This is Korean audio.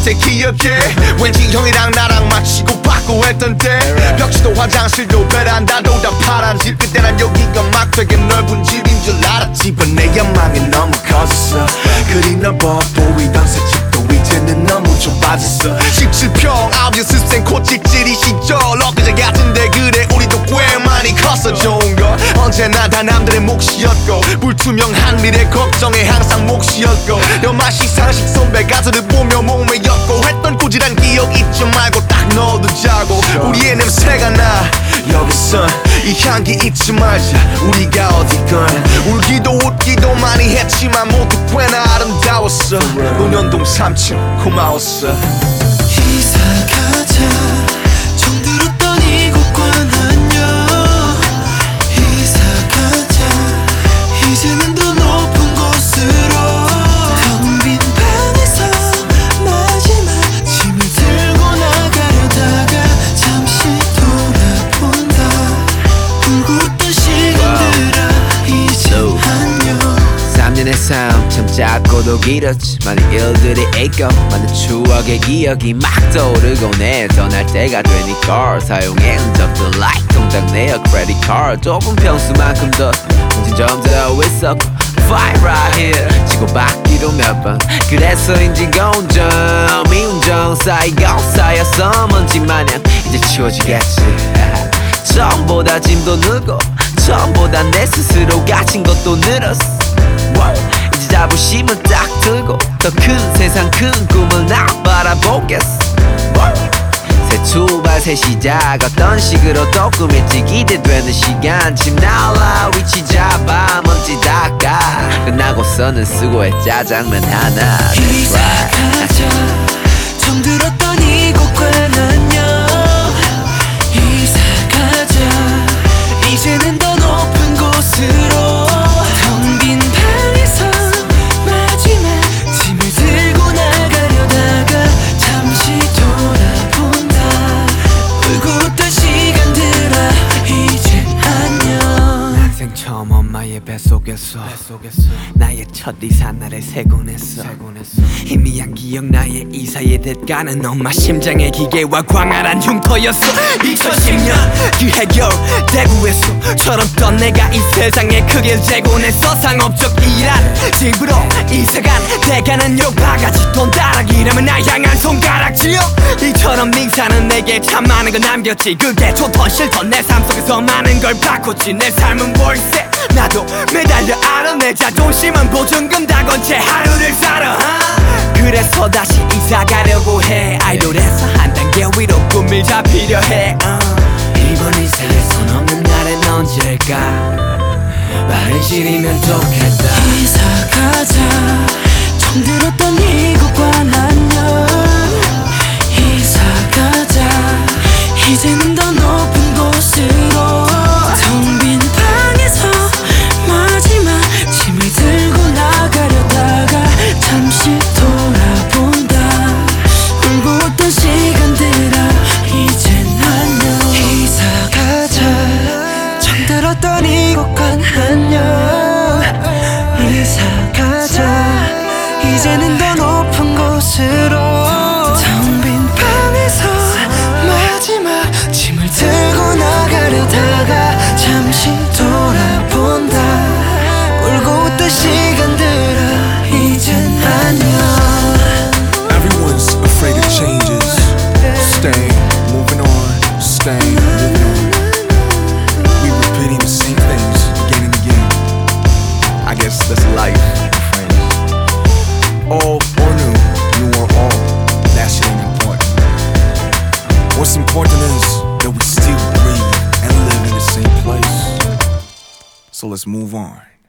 때 기억해 왠지 형이랑 나랑 마치고 받고 했던 때 벽지도 화장실도 베란다도 다 파란 집 그때 난 여기가 막 되게 넓은 집인 줄 알았지 but 내 연망이 너무 커졌어 그리 넓어 보이던 새 집도 이제는 너무 좁아졌어 17평 9연습생 코찍질이 시절 엊그제 같은데 그래 우리도 꽤 많이 컸어 좋은 건 언제나 다 남들의 몫이었고 불투명한 미래 걱정에 항상 몫이었고 여맛이 상식 선배 가수를 보며 몸매였고 했던 꾸지란 기억 잊지 말고 딱 넣어두자고 우리의 냄새가 나 여기선 이 향기 잊지 말자 우리가 어디건 울기도 웃기도 많이 했지만 모두 꽤나 아름다웠어 논현동 3층 고마웠어 이사 가자 정들었던 이곳과 안녕 이사 가자 이제는 더 높은 곳으로 텅 빈 방에서 마지막 짐을 들고 나가려다가 잠시 돌아본다 울고 웃던 시간들아 이제 안녕 3년의 삶 참 짧고도 길었지 많은 일들이 있고 많은 추억의 기억이 막 떠오르곤 해 떠날 때가 되니까 사용한 적도 like 통장 내역 credit card 좁은 평수만큼 더 정신점도 있었고 fight right here 치고받기도 몇 번 그래서인지 운전 미운정 쌓이고 쌓여서 먼지 마냥 이제 치워지겠지 처음보다 짐도 늘고 처음보다 내 스스로 갇힌 것도 늘었어 이제 자부심은 딱 들고 더 큰 세상 큰 꿈을 나 바라보겠어 새 출발 새 시작 어떤 식으로 또 꾸밀지 기대되는 시간 집 나와 위치 잡아 먼지 닦아 끝나고서는 수고해 짜장면 하나 이사 가자 정들었던 이곳과 안녕 이사 가자 이제는 더 높은 곳으로 텅 빈 방에서 마지막 짐을 들고 나가려다가 잠시 돌아본다 울고 웃던 시간들아 이제 안녕 난생 처음 엄마의 뱃속에서 나의 첫 이사 날을 세곤 했어 희미한 기억 나의 이사의 대가는 엄마 심장의 기계와 광활한 흉터였어 2010년 그 해결 대구에서 철없던 내가 이 세상에 크길 재곤했어 상업적 일한 집으로 이사간 대가는 욕바가지 돈 따라기라면 날 향한 손가락질요 이처럼 닝사는 내게 참 많은 걸 남겼지 그게 좋던 싫던 내 삶 속에서 많은 걸 바꿨지 내 삶은 월세 나도 매달려 알아 내 자존심은 보증금 다 건 채 하루를 살아 그래서 다시 이사 가려고 해 아이돌에서 한 단계 위로 꿈을 잡히려 해 이번 이사에 손 없는 날엔 언제일까 빠른 시일이면 좋겠다 이사 가자 정들었던 이곳과 안녕 이사 가자 이제는 더 높은 곳으로 텅 빈 방에서 마지막 짐을 들고 나가려다가 잠시 돌아본다 울고 웃던 시간들아 이젠 안녕 이사 가자 정들었던 이곳과 안녕 이사 가자 이제는 더 높은 곳으로 텅 빈 방에서 마지막 짐을 들고 나가려다가 잠시 돌아본다 울고 웃던 시간들아 이젠 안녕 Everyone's afraid of changes. Stay, moving on, stay, moving on. We repeating the same things again and again. I guess that's life, friends. Old or new or old, that shit ain't important. What's important is that we still breathe and live in the same place. So let's move on.